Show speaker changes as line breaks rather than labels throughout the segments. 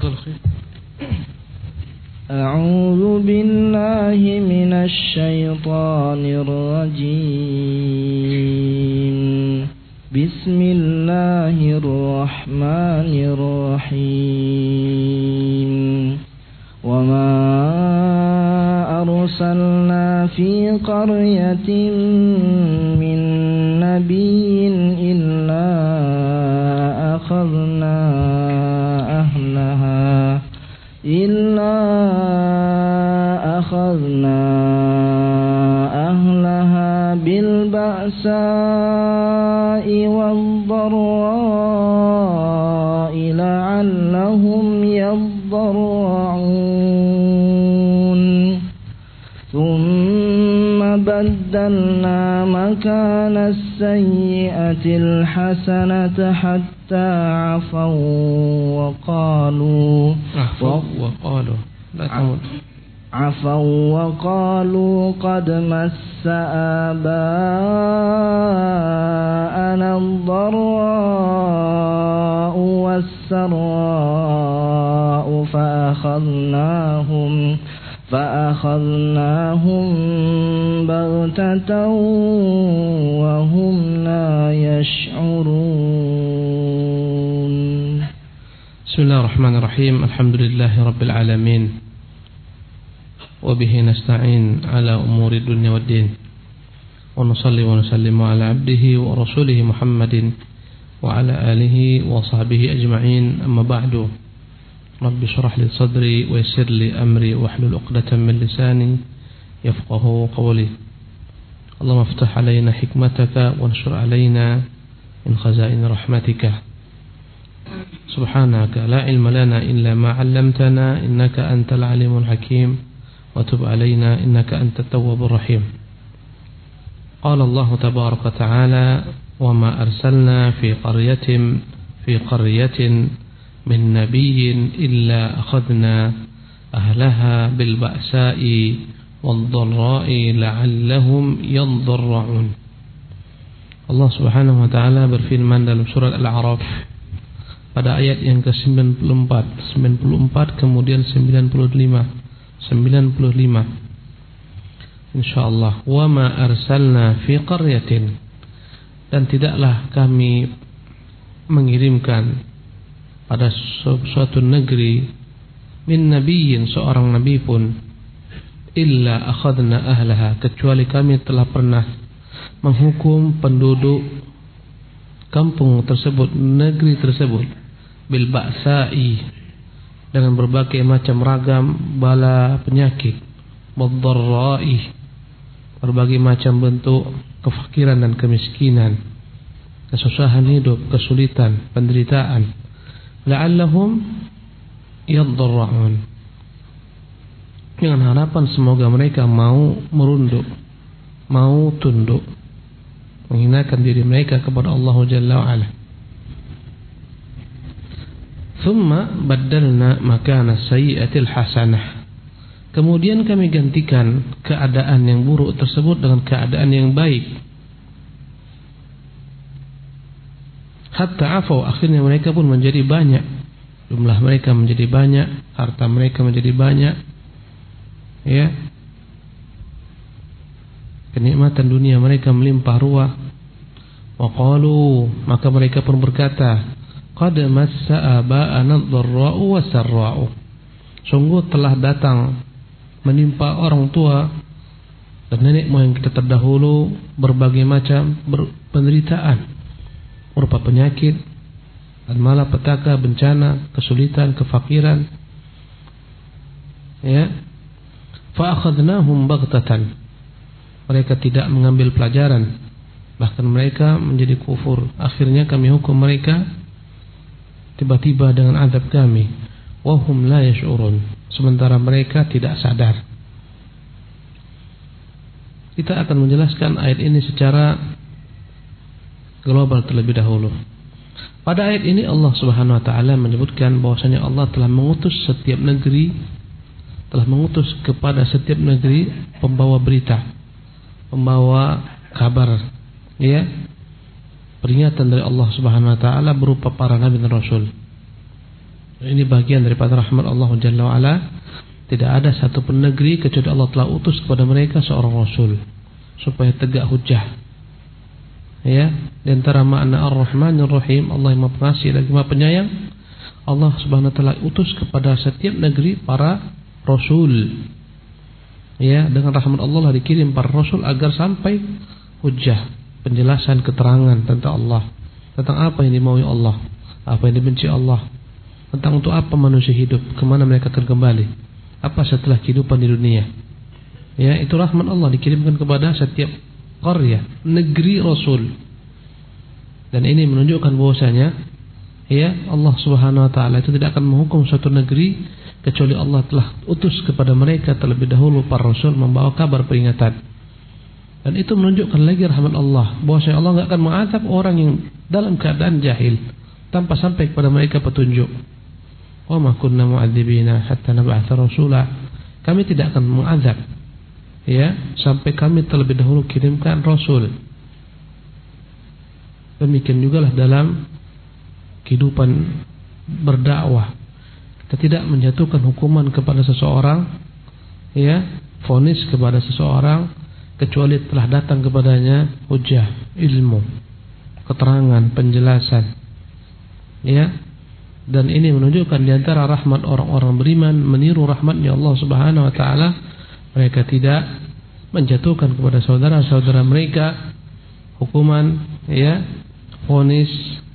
تفضل أخي.
أعوذ بالله من الشيطان الرجيم. بسم الله الرحمن الرحيم. وما أرسلنا في قرية من نبي إلا أخذنا أهلها بالبأساء والضراء لعلهم يضرعون ثم بدلنا مكان السيئة الحسنة حتى عفوا وقالوا قد مس آباءنا الضراء والسراء فأخذناهم بغتة وهم لا يشعرون.
بسم الله الرحمن الرحيم. الحمد لله رب العالمين وبه نستعين على أمور الدنيا والدين ونصلي ونسلم على عبده ورسوله محمد وعلى آله وصحبه أجمعين. أما بعد، رب اشرح لي صدري ويسر لي أمري واحلل عقدة من لساني يفقهوا قولي. اللهم افتح علينا حكمتك وانشر علينا من خزائن رحمتك. سبحانك لا علم لنا إلا ما علمتنا إنك أنت العليم الحكيم وتب علينا إنك أنت التواب الرحيم. قال الله تبارك وتعالى: وما أرسلنا في قرية من نبي إلا أخذنا أهلها بالبأساء والضراء لعلهم يضرعون. Allah Subhanahu wa taala berfirman dalam surat Al-A'raf pada ayat yang ke-94 kemudian 95 insyaallah. Wa ma arsalna fi qaryatin, dan tidaklah kami mengirimkan pada suatu negeri min nabiyyin, seorang nabi pun, illa akhadna ahlaha, kecuali kami telah pernah menghukum penduduk kampung tersebut, negeri tersebut, bil ba'sa'i, dengan berbagai macam ragam bala penyakit, wadh-dharra'i, berbagai macam bentuk kefakiran dan kemiskinan, kesusahan hidup, kesulitan, penderitaan, la'allahum yadh-dharra'un, dengan harapan semoga mereka mau merunduk, mau tunduk, menghinakan diri mereka kepada Allah Jalla wa'ala. Thumma baddalna makana sayyi'atil hasanah, kemudian kami gantikan keadaan yang buruk tersebut dengan keadaan yang baik. Hatta afau, akhirnya mereka pun menjadi banyak, jumlah mereka menjadi banyak, harta mereka menjadi banyak, ya, kenikmatan dunia mereka melimpah ruah. Wa qalu, maka mereka pun berkata, qad massa aba'ana ad-dharra'u was-sarra'u, sungguh telah datang menimpa orang tua dan nenek moyang kita terdahulu berbagai macam penderitaan berupa penyakit dan malapetaka, bencana, kesulitan, kefakiran, ya. Fa akhadnahum baghtatan, mereka tidak mengambil pelajaran, bahkan mereka menjadi kufur. Akhirnya kami hukum mereka tiba-tiba dengan azab kami. Wahum la yash'urun, sementara mereka tidak sadar. Kita akan menjelaskan ayat ini secara global terlebih dahulu. Pada ayat ini Allah Subhanahu wa taala menyebutkan bahwasanya Allah telah mengutus setiap negeri, telah mengutus kepada setiap negeri pembawa berita, pembawa kabar, ya, peringatan dari Allah Subhanahu wa taala berupa para nabi dan rasul. Ini bagian daripada rahmat Allah Jalla wa'ala. Tidak ada satu pun negeri kecuali Allah telah utus kepada mereka seorang Rasul supaya tegak hujjah. Ya, di antara makna Ar-Rahmanir Rahim, Allah yang Maha Pengasih lagi Maha Penyayang, Allah Subhanahu wa taala utus kepada setiap negeri para rasul. Ya, dengan rahmat Allah lah dikirim para rasul agar sampai hujjah, penjelasan, keterangan tentang Allah, tentang apa yang dimaui Allah, apa yang dibenci Allah, tentang untuk apa manusia hidup, kemana mereka akan kembali, apa setelah kehidupan di dunia. Ya, itu rahmat Allah dikirimkan kepada setiap qarya, negeri rasul. Dan ini menunjukkan bahwasanya ya, Allah Subhanahu wa taala itu tidak akan menghukum suatu negeri kecuali Allah telah utus kepada mereka terlebih dahulu para rasul membawa kabar peringatan. Dan itu menunjukkan lagi rahmat Allah, bahwasanya Allah enggak akan mengazab orang yang dalam keadaan jahil tanpa sampai kepada mereka petunjuk. Wa ma kunna mu'adzibina hatta nab'atha rasula. Kami tidak akan mengazab ya sampai kami terlebih dahulu kirimkan rasul. Demikian juga lah dalam kehidupan berdakwah. Kita tidak menjatuhkan hukuman kepada seseorang ya, vonis kepada seseorang kecuali telah datang kepadanya hujjah, ilmu, keterangan, penjelasan. Ya. Dan ini menunjukkan di antara rahmat orang-orang beriman meniru rahmatnya Allah Subhanahu wa taala. Mereka tidak menjatuhkan kepada saudara-saudara mereka hukuman ya, vonis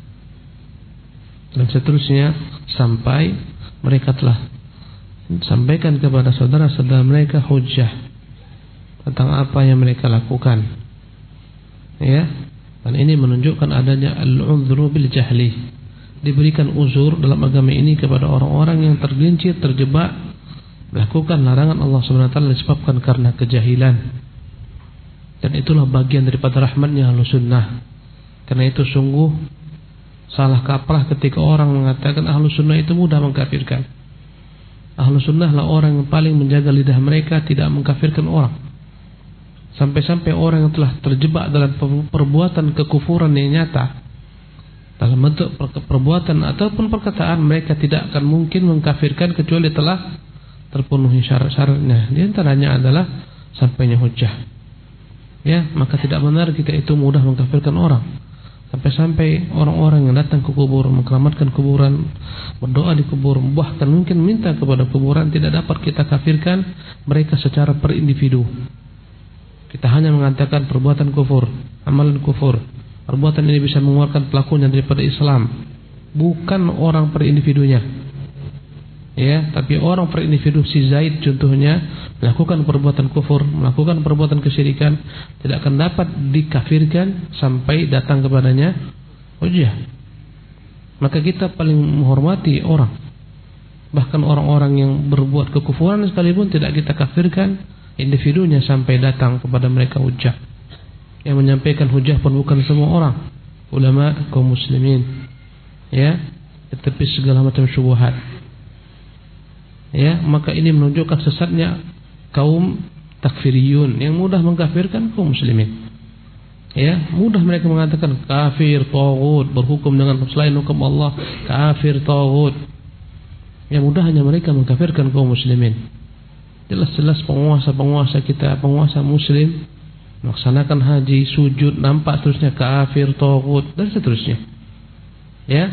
dan seterusnya sampai mereka telah sampaikan kepada saudara-saudara mereka hujjah tentang apa yang mereka lakukan. Ya. Dan ini menunjukkan adanya al-'udhru bil jahli. Diberikan uzur dalam agama ini kepada orang-orang yang tergelincir, terjebak melakukan larangan Allah Subhanahu wa taala disebabkan karena kejahilan. Dan itulah bagian daripada rahmatnya Ahlus Sunnah. Karena itu sungguh salah kaprah ketika orang mengatakan Ahlus Sunnah itu mudah mengkafirkan. Ahlus Sunnah lah orang yang paling menjaga lidah mereka tidak mengkafirkan orang. Sampai-sampai orang yang telah terjebak dalam perbuatan kekufuran yang nyata dalam bentuk perbuatan ataupun perkataan, mereka tidak akan mungkin mengkafirkan kecuali telah terpenuhi syarat-syaratnya. Di antaranya adalah sampainya hujjah. Ya, maka tidak benar kita itu mudah mengkafirkan orang. Sampai-sampai orang-orang yang datang ke kubur, mengkeramatkan kuburan, berdoa di kubur, bahkan mungkin minta kepada kuburan, tidak dapat kita kafirkan mereka secara per individu. Kita hanya mengatakan perbuatan kufur, amalan kufur. Perbuatan ini bisa mengeluarkan pelakunya daripada Islam, bukan orang per individunya. Ya, tapi orang per individu, si Zaid contohnya melakukan perbuatan kufur, melakukan perbuatan kesyirikan, tidak akan dapat dikafirkan sampai datang kepadanya hujjah. Maka kita paling menghormati orang, bahkan orang-orang yang berbuat kekufuran sekalipun tidak kita kafirkan individunya sampai datang kepada mereka hujjah. Yang menyampaikan hujjah pun bukan semua orang, ulama kaum muslimin, ya, tetapi segala macam syubhat. Ya, maka ini menunjukkan sesatnya kaum takfiriyun yang mudah mengkafirkan kaum muslimin. Ya, mudah mereka mengatakan kafir, taghut, berhukum dengan selain hukum Allah, kafir, taghut. Yang mudahnya mereka mengkafirkan kaum muslimin. Jelas-jelas penguasa-penguasa kita, penguasa muslim melaksanakan haji, sujud, nampak terusnya kafir, taghut dan seterusnya. Ya.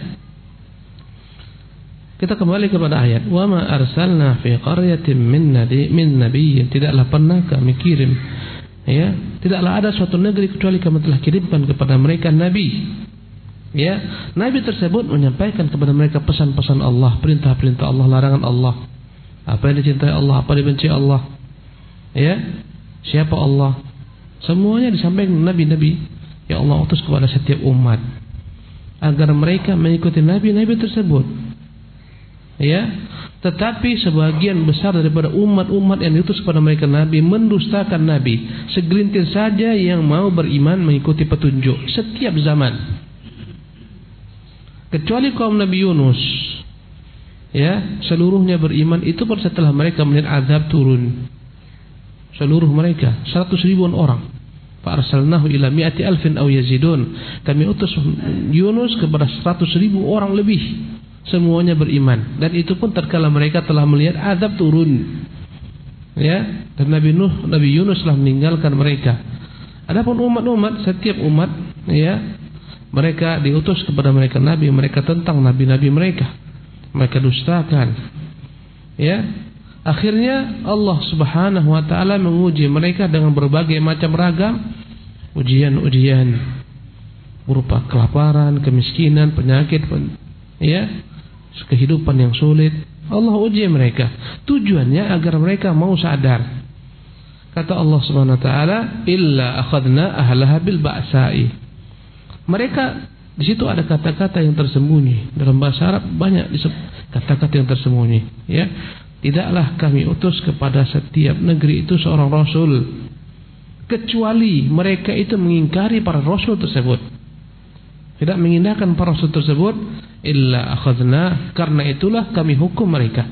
Kita kembali kepada ayat, "Wa ma arsalna fi qaryatin min nabiyyin." Tidaklah pernah kami kirim, ya, tidaklah ada suatu negeri kecuali kami telah kirimkan kepada mereka nabi. Ya, nabi tersebut menyampaikan kepada mereka pesan-pesan Allah, perintah-perintah Allah, larangan Allah. Apa yang dicintai Allah, apa yang dibenci Allah. Ya, siapa Allah? Semuanya disampaikan nabi-nabi yang Allah utus kepada setiap umat agar mereka mengikuti nabi-nabi tersebut. Ya, tetapi sebagian besar daripada umat-umat yang diutus kepada mereka nabi mendustakan nabi. Segelintir saja yang mau beriman mengikuti petunjuk setiap zaman. Kecuali kaum Nabi Yunus. Ya, seluruhnya beriman itu setelah mereka melihat azab turun. Seluruh mereka 100.000 orang. Fa arsalnahu ila 100,000 aw yazidun. Kami utus Yunus kepada 100.000 orang lebih. semuanya beriman, dan itu pun tatkala mereka telah melihat azab turun. Ya, dan Nabi Yunus telah meninggalkan mereka. Adapun umat-umat, setiap umat, ya, mereka diutus kepada mereka nabi, mereka tentang nabi-nabi mereka, mereka dustakan. Ya, akhirnya Allah Subhanahu wa taala menguji mereka dengan berbagai macam ragam ujian-ujian berupa kelaparan, kemiskinan, penyakit, ya, kehidupan yang sulit. Allah uji mereka, tujuannya agar mereka mau sadar. Kata Allah Subhanahu wa taala, illa akhadna ahlaha bil ba'sa'i. Mereka, di situ ada kata-kata yang tersembunyi. Dalam bahasa Arab banyak kata-kata yang tersembunyi, ya. Tidaklah kami utus kepada setiap negeri itu seorang rasul, kecuali mereka itu mengingkari para rasul tersebut, tidak mengindahkan para rasul tersebut. Illa akhadna, karena itulah kami hukum mereka.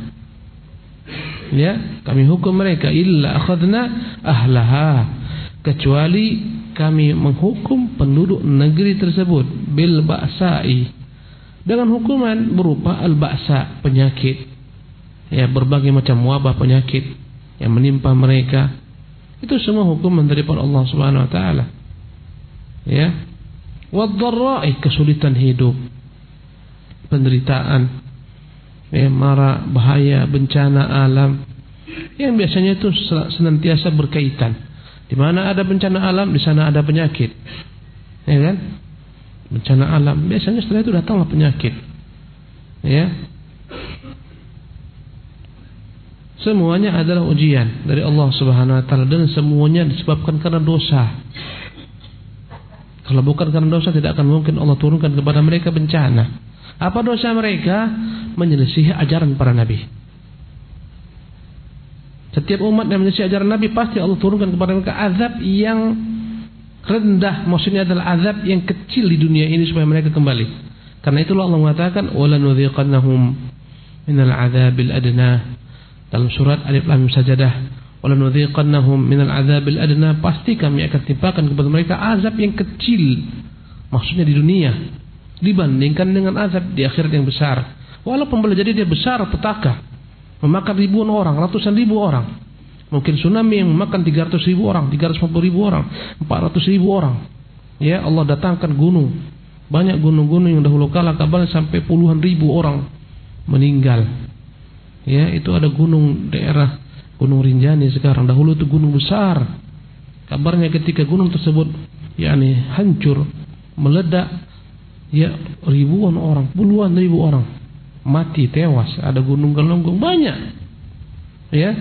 Ya, kami hukum mereka. Illa akhadna ahlaha, kecuali kami menghukum penduduk negeri tersebut bil ba'sa'i, dengan hukuman berupa al-ba'sa, penyakit. Ya, berbagai macam wabah penyakit yang menimpa mereka. Itu semua hukuman daripada Allah Subhanahu wa taala. Ya. Wad-dharra'i, kesulitan hidup, penderitaan, ya, mara, bahaya, bencana alam yang biasanya itu senantiasa berkaitan. Di mana ada bencana alam, di sana ada penyakit, ya kan? Bencana alam biasanya setelah itu datanglah penyakit, ya. Semuanya adalah ujian dari Allah Subhanahu wa taala, dan semuanya disebabkan karena dosa. Kalau bukan karena dosa, tidak akan mungkin Allah turunkan kepada mereka bencana. Apa dosa mereka? Menyelisihi ajaran para nabi. Setiap umat yang menyelisihi ajaran nabi, pasti Allah turunkan kepada mereka azab yang rendah. Maksudnya adalah azab yang kecil di dunia ini supaya mereka kembali. Karena itulah Allah mengatakan walanudhiqannahum minal adzabil adna. Dalam surat Alif Lam Mim Sajadah, walanudhiqannahum minal adzabil adna, pasti kami akan timpakan kepada mereka azab yang kecil. Maksudnya di dunia, dibandingkan dengan azab di akhirat yang besar. Walaupun boleh jadi dia besar, petaka, memakan ribuan orang, ratusan ribu orang. Mungkin tsunami yang memakan 300.000 orang, 350.000 orang, 400.000 orang. Ya, Allah datangkan gunung. Banyak gunung-gunung yang dahulu kala kabarnya sampai puluhan ribu orang meninggal. Ya, itu ada gunung daerah Gunung Rinjani sekarang. Dahulu itu gunung besar. Kabarnya ketika gunung tersebut yakni hancur, meledak, ya, ribuan orang, puluhan ribu orang mati, tewas. Ada gunung gelonggung banyak. Ya.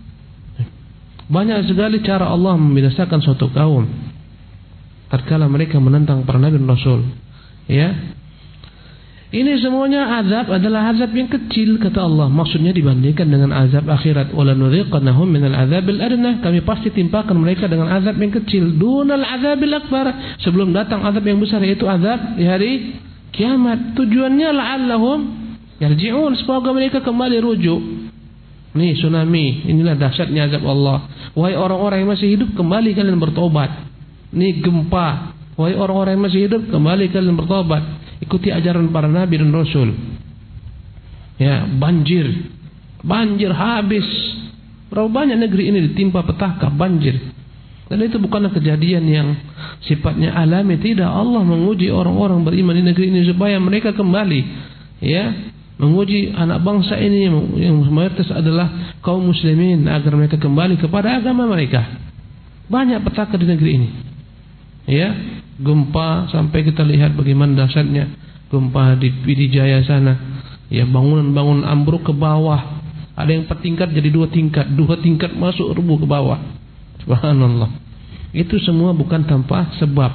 Banyak sekali cara Allah membinasakan suatu kaum tatkala mereka menentang para nabi dan rasul. Ya. Ini semuanya azab adalah azab yang kecil, kata Allah. Maksudnya dibandingkan dengan azab akhirat. Walanudhiqannahum minal adzabil adna, kami pasti timpakan mereka dengan azab yang kecil. Dunal adzabil akbar, sebelum datang azab yang besar, yaitu azab di hari kiamat. Tujuannya la'allahum yarji'un, semoga mereka kembali rujuk. Nih tsunami, inilah dahsyatnya azab Allah. Wahai orang-orang yang masih hidup, kembali kalian bertobat. Nih gempa, wahai orang-orang yang masih hidup, kembali kalian bertobat. Ikuti ajaran para nabi dan rasul. Ya, banjir habis. Berapa banyak negeri ini ditimpa petaka, banjir. Dan itu bukanlah kejadian yang sifatnya alami, tidak. Allah menguji orang-orang beriman di negeri ini supaya mereka kembali. Ya, menguji anak bangsa ini yang mayoritas adalah kaum muslimin agar mereka kembali kepada agama mereka. Banyak petaka di negeri ini. Ya, gempa sampai kita lihat bagaimana dahsyatnya gempa di Pidijaya sana. Ya, bangunan-bangunan ambruk ke bawah. Ada yang per tingkat jadi 2 tingkat, 2 tingkat masuk rubuh ke bawah. Subhanallah. Itu semua bukan tanpa sebab.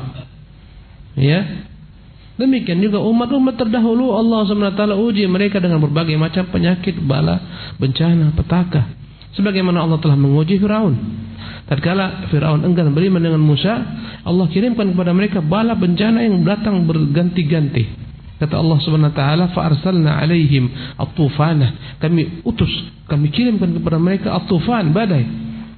Ya. Demikian juga umat-umat terdahulu Allah SWT uji mereka dengan berbagai macam penyakit, bala, bencana, petaka. Sebagaimana Allah telah menguji Firaun. Tatkala Firaun enggan beriman dengan Musa, Allah kirimkan kepada mereka bala bencana yang datang berganti-ganti. Kata Allah Subhanahu wa taala, fa arsalna alaihim at-tufana, kami kirimkan kepada mereka at-tufan, badai.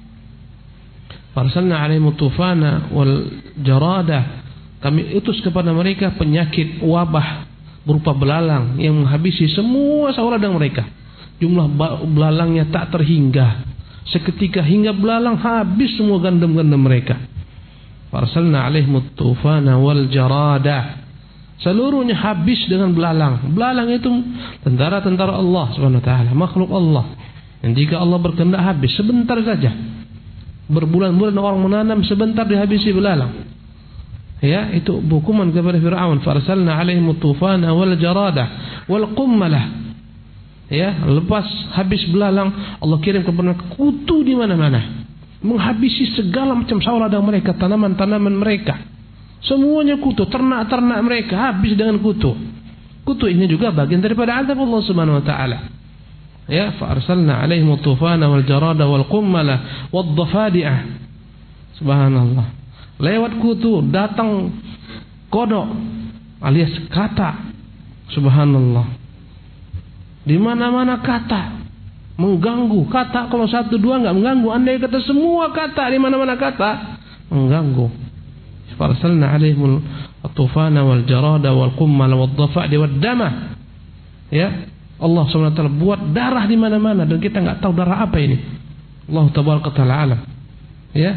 Fa arsalna alaihim at-tufana wal jarada, kami utus kepada mereka penyakit, wabah, berupa belalang yang menghabisi semua sawah ladang mereka. Jumlah belalangnya tak terhingga. Seketika hingga belalang habis semua gandum-gandum mereka. Farsalna alaihimut tufana wal jarada. Seluruhnya habis dengan belalang. Belalang itu tentara-tentara Allah Subhanahu wa taala, makhluk Allah. Dan jika Allah berkehendak habis sebentar saja. Berbulan-bulan orang menanam, sebentar dihabisi belalang. Ya, itu hukuman kepada Fir'aun. Farsalna alaihimut tufana wal jarada wal qummalah. Ya, lepas habis belalang, Allah kirim kepada mereka kutu di mana-mana, menghabisi segala macam sawah ladang mereka, tanaman-tanaman mereka. Semuanya kutu, ternak-ternak mereka habis dengan kutu. Kutu ini juga bagian daripada azab Allah Subhanahu wa taala. Ya, fa arsalna alaihim tufana wal jarada wal qummala wad dhafadi'ah. Subhanallah. Lewat kutu datang kodok alias kata. Subhanallah. Di mana-mana kata mengganggu. Kata kalau satu dua enggak mengganggu. Andai kata semua kata di mana-mana kata mengganggu. Farsalna alaihimul tufana wal jarada wal qummal wad dhafa'di wad dama. Ya, Allah SWT buat darah di mana-mana dan kita enggak tahu darah apa ini. Allah tabaraka taala alam. Ya.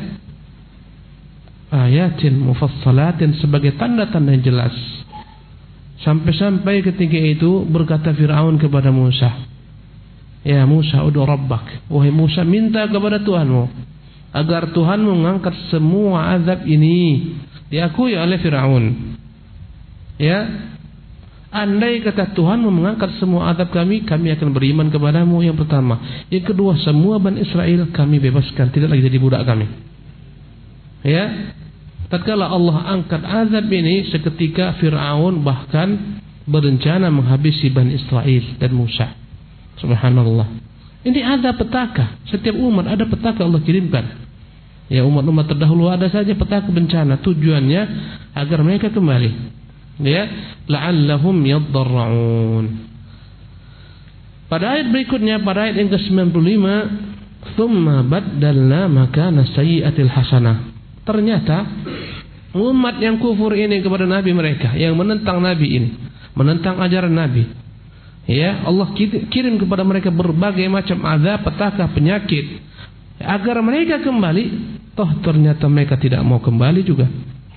Ayatin mufassalatin sebagai tanda-tanda yang jelas. Sampai-sampai ketika itu berkata Fir'aun kepada Musa, ya Musa, ud'u rabbak. Wahai Musa, minta kepada Tuhanmu agar Tuhanmu mengangkat semua azab ini. Diakui oleh Fir'aun. Ya, andai kata Tuhanmu mengangkat semua azab kami, kami akan beriman kepadamu. Yang pertama. Yang kedua, semua Bani Israel kami bebaskan, tidak lagi jadi budak kami. Ya. Tatkala Allah angkat azab ini, seketika Fir'aun bahkan berencana menghabisi Bani Israel dan Musa. Subhanallah. Ini ada petaka. Setiap umat ada petaka Allah kirimkan. Ya, umat-umat terdahulu ada saja petaka bencana. Tujuannya agar mereka kembali. Ya, la'allahum yaddarra'un. Pada ayat berikutnya, pada ayat yang ke-95, thumma baddalna makana sayyi'atil hasanah. Ternyata umat yang kufur ini kepada Nabi mereka, yang menentang Nabi ini, menentang ajaran Nabi, ya, Allah kirim kepada mereka berbagai macam azab, petaka, penyakit, agar mereka kembali. Toh ternyata mereka tidak mau kembali juga.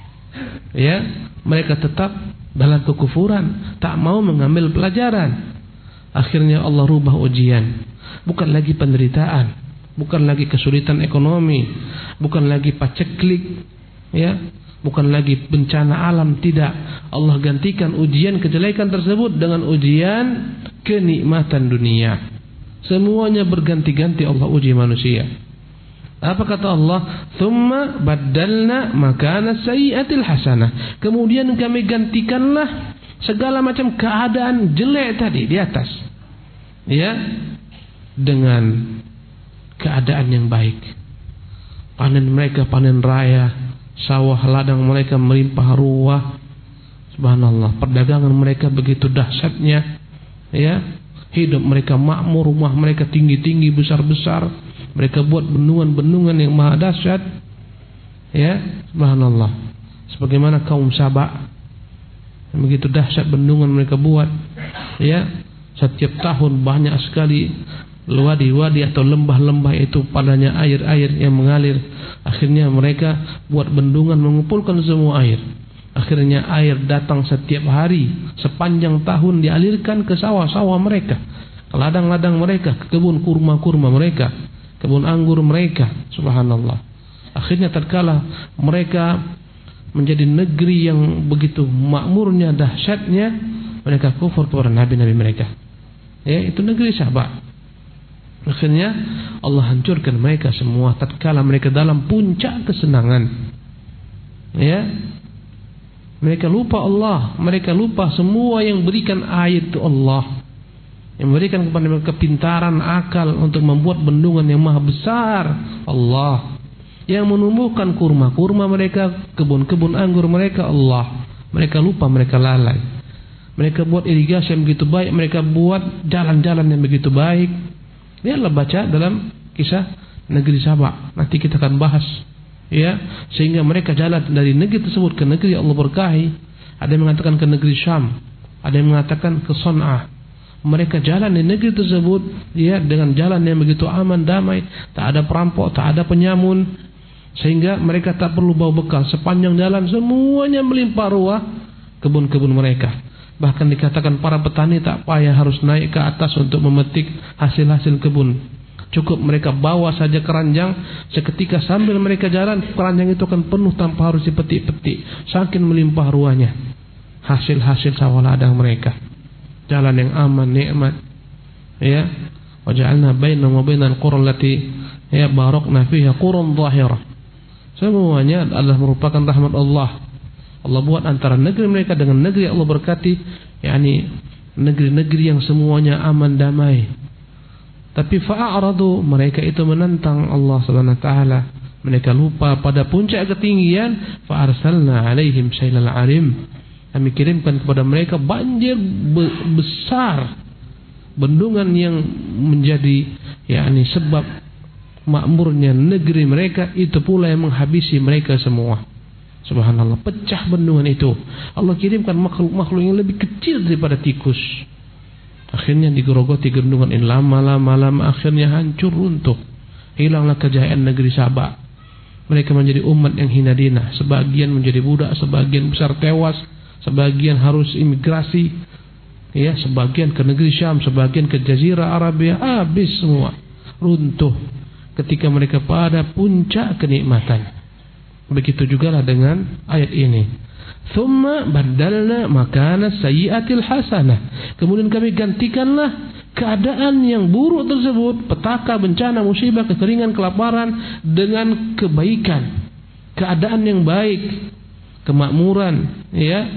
Ya, mereka tetap dalam kekufuran, tak mau mengambil pelajaran. Akhirnya Allah rubah ujian, bukan lagi penderitaan, bukan lagi kesulitan ekonomi, bukan lagi paceklik, ya, bukan lagi bencana alam, tidak. Allah gantikan ujian kejelekan tersebut dengan ujian kenikmatan dunia. Semuanya berganti-ganti Allah uji manusia. Apa kata Allah? Tsumma baddalna makana sayyi'atil hasanah. Kemudian kami gantikanlah segala macam keadaan jelek tadi di atas, ya, dengan keadaan yang baik. Panen mereka panen raya, sawah ladang mereka melimpah ruah. Subhanallah, perdagangan mereka begitu dahsyatnya, ya. Hidup mereka makmur, rumah mereka tinggi-tinggi, besar-besar. Mereka buat bendungan-bendungan yang maha dahsyat, ya. Subhanallah. Sebagaimana kaum Saba, begitu dahsyat bendungan mereka buat, ya. Setiap tahun banyak sekali wadi-wadi atau lembah-lembah itu padanya air-air yang mengalir. Akhirnya mereka buat bendungan mengumpulkan semua air. Akhirnya air datang setiap hari, sepanjang tahun dialirkan ke sawah-sawah mereka, ke ladang-ladang mereka, ke kebun kurma-kurma mereka, kebun anggur mereka. Subhanallah. Akhirnya tatkala mereka menjadi negeri yang begitu makmurnya, dahsyatnya, mereka kufur kepada nabi-nabi mereka. Ya, itu negeri Saba. Akhirnya Allah hancurkan mereka semua tatkala mereka dalam puncak kesenangan. Ya. Mereka lupa Allah, mereka lupa semua yang berikan ayat itu Allah, yang memberikan kepada mereka kepintaran akal untuk membuat bendungan yang maha besar Allah, yang menumbuhkan kurma-kurma mereka, kebun-kebun anggur mereka Allah. Mereka lupa, mereka lalai. Mereka buat irigasi yang begitu baik, mereka buat jalan-jalan yang begitu baik. Lihatlah, baca dalam kisah negeri Saba, nanti kita akan bahas, ya, sehingga mereka jalan dari negeri tersebut ke negeri Allah berkahi. Ada yang mengatakan ke negeri Syam, Ada yang mengatakan ke Son'ah. Mereka jalan di negeri tersebut ya dengan jalan yang begitu aman, damai, tak ada perampok, tak ada penyamun, sehingga mereka tak perlu bawa bekal. Sepanjang jalan semuanya melimpah ruah kebun-kebun mereka. Bahkan dikatakan para petani tak payah harus naik ke atas untuk memetik hasil-hasil kebun. Cukup mereka bawa saja keranjang, seketika sambil mereka jalan keranjang itu akan penuh tanpa harus dipetik-petik. Saking melimpah ruahnya hasil-hasil sawah ladang mereka. Jalan yang aman, nikmat. Ya, waja'alna bainahum wa bainal qura allati ya barakna fiha quran zahirah. Semuanya adalah merupakan rahmat Allah. Allah buat antara negeri mereka dengan negeri Allah berkati, yakni negeri-negeri yang semuanya aman, damai. Tapi fa'aradu, mereka itu menentang Allah Subhanahu wa taala. Mereka lupa pada puncak ketinggian, fa'arsalna 'alaihim sailal 'arim. Kami kirimkan kepada mereka banjir besar, bendungan yang menjadi yakni sebab makmurnya negeri mereka, itu pula yang menghabisi mereka semua. Subhanallah, pecah bendungan itu. Allah kirimkan makhluk-makhluk yang lebih kecil daripada tikus. Akhirnya digerogoti bendungan ini, lama-lama akhirnya hancur runtuh. Hilanglah kejayaan negeri Sabah. Mereka menjadi umat yang hina dina. Sebagian menjadi budak, sebagian besar tewas, sebagian harus imigrasi, ya, sebagian ke negeri Syam, sebagian ke Jazirah Arabia, habis semua, runtuh ketika mereka pada puncak kenikmatan. Begitu juga lah dengan ayat ini. Thumma badalna makana sayyi'atil hasanah. Kemudian kami gantikanlah keadaan yang buruk tersebut, petaka, bencana, musibah, kekeringan, kelaparan, dengan kebaikan, keadaan yang baik, kemakmuran, ya,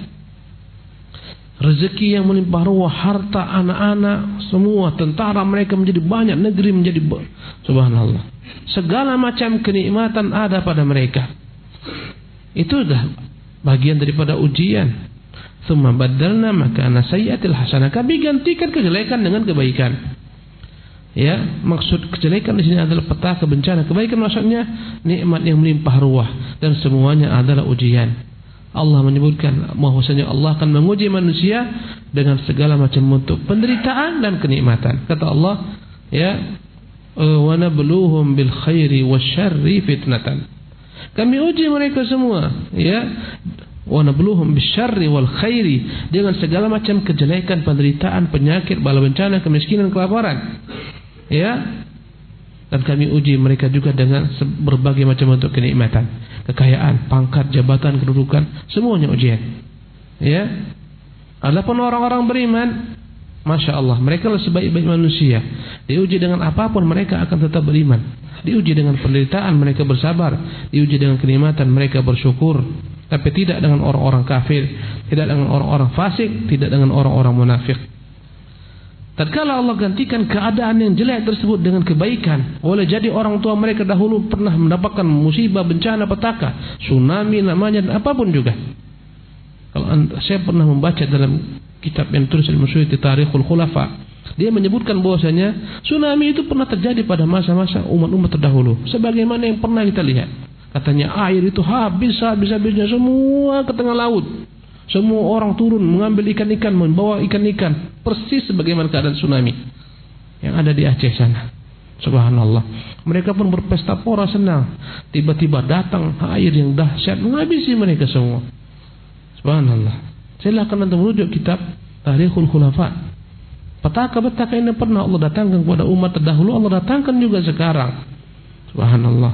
rezeki yang melimpah ruah, harta, anak-anak, semua, tentara mereka menjadi banyak, negeri menjadi subhanallah, segala macam kenikmatan ada pada mereka. Itu sudah bagian daripada ujian. Tsumma badalna makana sayyi'atil hasanah. Kami gantikan kejelekan dengan kebaikan. Ya, maksud kejelekan di sini adalah petaka, bencana. Kebaikan maksudnya nikmat yang melimpah ruah, dan semuanya adalah ujian. Allah menyebutkan bahwasanya Allah akan menguji manusia dengan segala macam bentuk penderitaan dan kenikmatan. Kata Allah, ya, wa nabluhum bil khairi wasyarri fitnatan. Kami uji mereka semua, ya, wa nabluhum bisyarri wal khairi, dengan segala macam kejelekan, penderitaan, penyakit, bala bencana, kemiskinan, kelaparan, ya. Dan kami uji mereka juga dengan berbagai macam bentuk kenikmatan, kekayaan, pangkat, jabatan, kedudukan, semuanya ujian, ya. Adapun orang-orang beriman, masya Allah, mereka adalah sebaik-baik manusia. Diuji dengan apapun mereka akan tetap beriman. Diuji dengan penderitaan mereka bersabar, diuji dengan kenikmatan mereka bersyukur. Tapi tidak dengan orang-orang kafir, tidak dengan orang-orang fasik, tidak dengan orang-orang munafik. Tatkala Allah gantikan keadaan yang jelek tersebut dengan kebaikan, boleh jadi orang tua mereka dahulu pernah mendapatkan musibah, bencana, petaka, tsunami namanya, dan apapun juga. Kalau saya pernah membaca dalam kitab yang tulis Al-Musyid Tarikhul Khulafa, dia menyebutkan bahwasanya tsunami itu pernah terjadi pada masa-masa umat-umat terdahulu, sebagaimana yang pernah kita lihat. Katanya air itu habis-habisnya semua ke tengah laut. Semua orang turun mengambil ikan-ikan, membawa ikan-ikan, persis sebagaimana keadaan tsunami yang ada di Aceh sana. Subhanallah. Mereka pun berpesta pora senang. Tiba-tiba datang air yang dahsyat menghabisi mereka semua. Subhanallah. Silakan anda merujuk kitab Tarikhul Khulafa. Petaka-petaka ini pernah Allah datangkan kepada umat terdahulu, Allah datangkan juga sekarang. Subhanallah.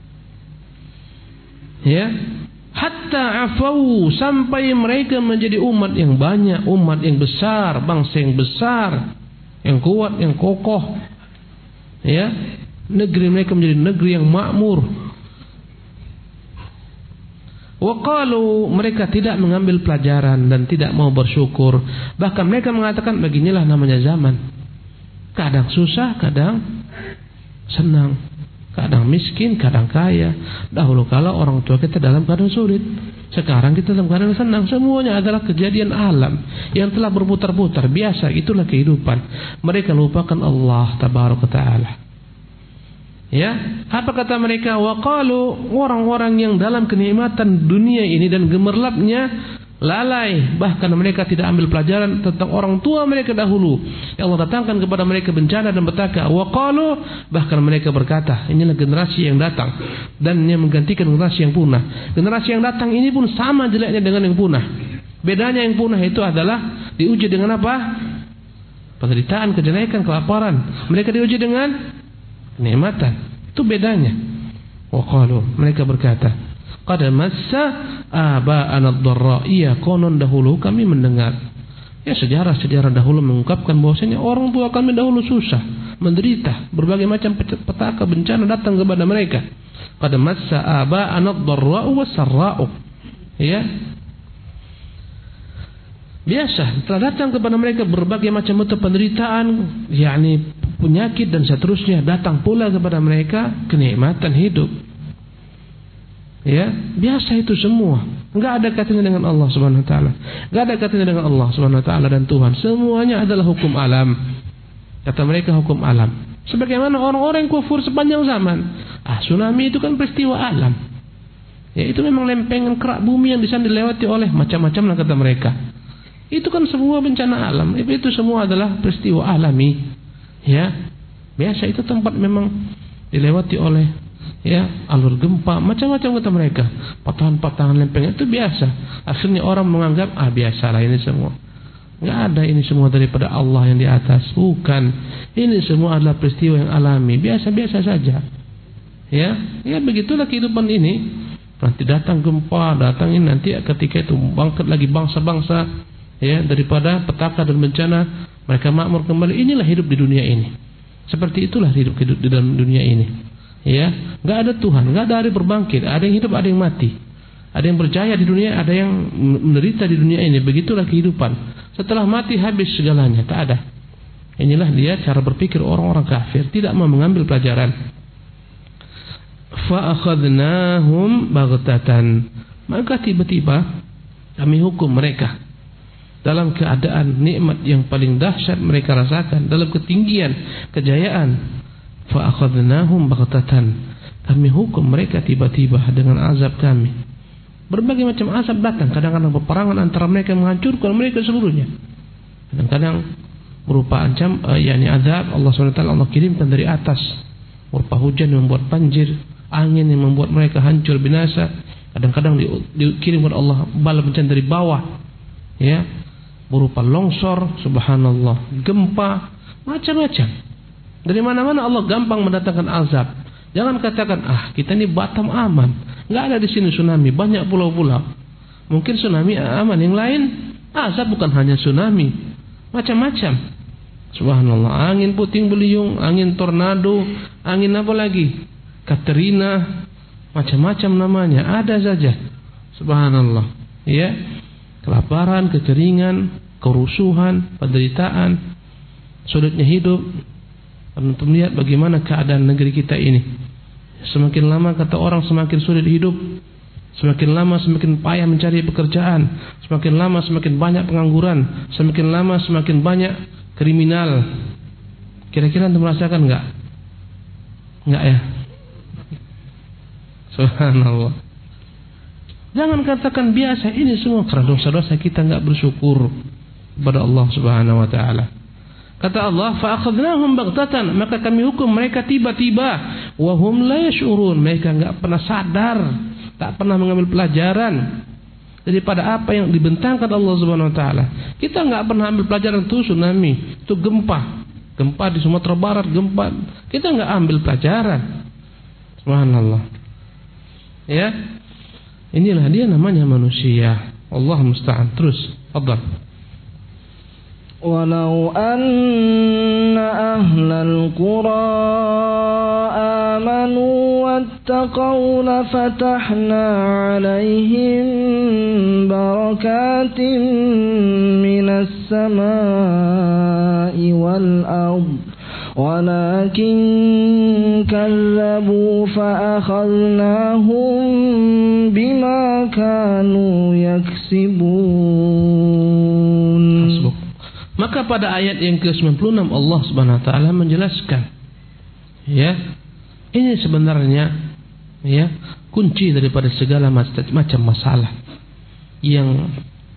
Ya, hatta afau, sampai mereka menjadi umat yang banyak, umat yang besar, bangsa yang besar, yang kuat, yang kokoh. Ya, negeri mereka menjadi negeri yang makmur. Waqalu, mereka tidak mengambil pelajaran dan tidak mau bersyukur. Bahkan mereka mengatakan beginilah namanya zaman. Kadang susah, kadang senang, kadang miskin, kadang kaya. Dahulu kala orang tua kita dalam keadaan sulit, sekarang kita dalam keadaan senang. Semuanya adalah kejadian alam yang telah berputar-putar, biasa, itulah kehidupan. Mereka lupakan Allah Tabaraka Ta'ala. Ya, apa kata mereka? Waqalu, orang-orang yang dalam kenikmatan dunia ini dan gemerlapnya, lalai, bahkan mereka tidak ambil pelajaran tentang orang tua mereka dahulu. Ya Allah datangkan kepada mereka bencana dan petaka. Wa qalu, bahkan mereka berkata, inilah generasi yang datang dan yang menggantikan generasi yang punah. Generasi yang datang ini pun sama jeleknya dengan yang punah. Bedanya yang punah itu adalah diuji dengan apa? Penderitaan, kejelekan, kelaparan. Mereka diuji dengan kenikmatan. Itu bedanya. Wa qalu, mereka berkata, qad massa aba'ana ad-dharra, iya konon dahulu kami mendengar. Ya, sejarah dahulu mengungkapkan bahwasanya orang tua kami dahulu susah, menderita, berbagai macam petaka bencana datang kepada mereka. Qad massa aba'ana ad-dharra was-sarra'u. Ya. Biasa telah datang kepada mereka berbagai macam bentuk penderitaan, yakni penyakit dan seterusnya. Datang pula kepada mereka kenikmatan hidup. Ya, biasa itu semua. Enggak ada kaitannya dengan Allah Subhanahu wa taala. Enggak ada kaitannya dengan Allah Subhanahu wa taala dan Tuhan. Semuanya adalah hukum alam. Kata mereka hukum alam. Sebagaimana orang-orang yang kufur sepanjang zaman. Tsunami itu kan peristiwa alam. Ya, itu memang lempengan kerak bumi yang di sana dilewati oleh macam-macam lah kata mereka. Itu kan semua bencana alam. Itu semua adalah peristiwa alami. Ya, biasa itu tempat memang dilewati oleh alur gempa, macam-macam kata mereka. Patahan-patahan lempengan itu biasa. Akhirnya orang menganggap biasalah ini semua. Enggak ada ini semua daripada Allah yang di atas. Bukan. Ini semua adalah peristiwa yang alami, biasa-biasa saja. Ya begitulah kehidupan ini. Nanti datang gempa, datang ini, nanti ketika itu bangkit lagi bangsa-bangsa daripada petaka dan bencana, mereka makmur kembali. Inilah hidup di dunia ini. Seperti itulah hidup di dalam dunia ini. Ya, enggak ada Tuhan, enggak ada hari berbangkit, ada yang hidup, ada yang mati. Ada yang berjaya di dunia, ada yang menderita di dunia ini. Begitulah kehidupan. Setelah mati habis segalanya, tak ada. Inilah dia cara berpikir orang-orang kafir, tidak mau mengambil pelajaran. Fa akhadnahum baghtatan. Maka tiba-tiba kami hukum mereka dalam keadaan nikmat yang paling dahsyat mereka rasakan, dalam ketinggian, kejayaan. Fa akhadnahum baghtatan. Kami hukum mereka tiba-tiba dengan azab kami. Berbagai macam azab datang. Kadang-kadang peperangan antara mereka menghancurkan mereka seluruhnya. Kadang-kadang berupa azab Allah SWT Allah kirimkan dari atas, berupa hujan yang membuat banjir, angin yang membuat mereka hancur binasa. Kadang-kadang dikirimkan Allah bala bencana dari bawah, berupa longsor, subhanallah, gempa, macam-macam. Dari mana-mana Allah gampang mendatangkan azab. Jangan katakan kita ini Batam aman, nggak ada di sini tsunami, banyak pulau-pulau. Mungkin tsunami aman, yang lain azab bukan hanya tsunami, macam-macam. Subhanallah, angin puting beliung, angin tornado, angin apa lagi, Katrina, macam-macam namanya, ada saja. Subhanallah, kelaparan, kekeringan, kerusuhan, penderitaan, sulitnya hidup. Untuk melihat bagaimana keadaan negeri kita ini. Semakin lama kata orang semakin sulit hidup, semakin lama semakin payah mencari pekerjaan, semakin lama semakin banyak pengangguran, semakin lama semakin banyak kriminal. Kira-kira anda merasakan enggak? Enggak ya? Subhanallah. Jangan katakan biasa ini semua karena dosa-dosa kita enggak bersyukur kepada Allah Subhanahu wa taala. Kata Allah, fa akhadnahum baghtatan, maka kami hukum mereka tiba-tiba, wa hum la yash'urun, mereka enggak pernah sadar, tak pernah mengambil pelajaran daripada apa yang dibentangkan Allah Subhanahu wa taala. Kita enggak pernah ambil pelajaran itu tsunami, itu gempa di Sumatera Barat, gempa. Kita enggak ambil pelajaran. Subhanallah. Inilah dia namanya manusia. Allah musta'an. Terus, fadhal.
Walau anna ahlal qura amanu wattaqaw lafatahna alaihim barakatin minas samai wal ard walakin kazzabu fa akhadnahum bima kanu yaksibun.
Maka pada ayat yang ke-96 Allah Subhanahu wa taala menjelaskan, ini sebenarnya kunci daripada segala macam masalah yang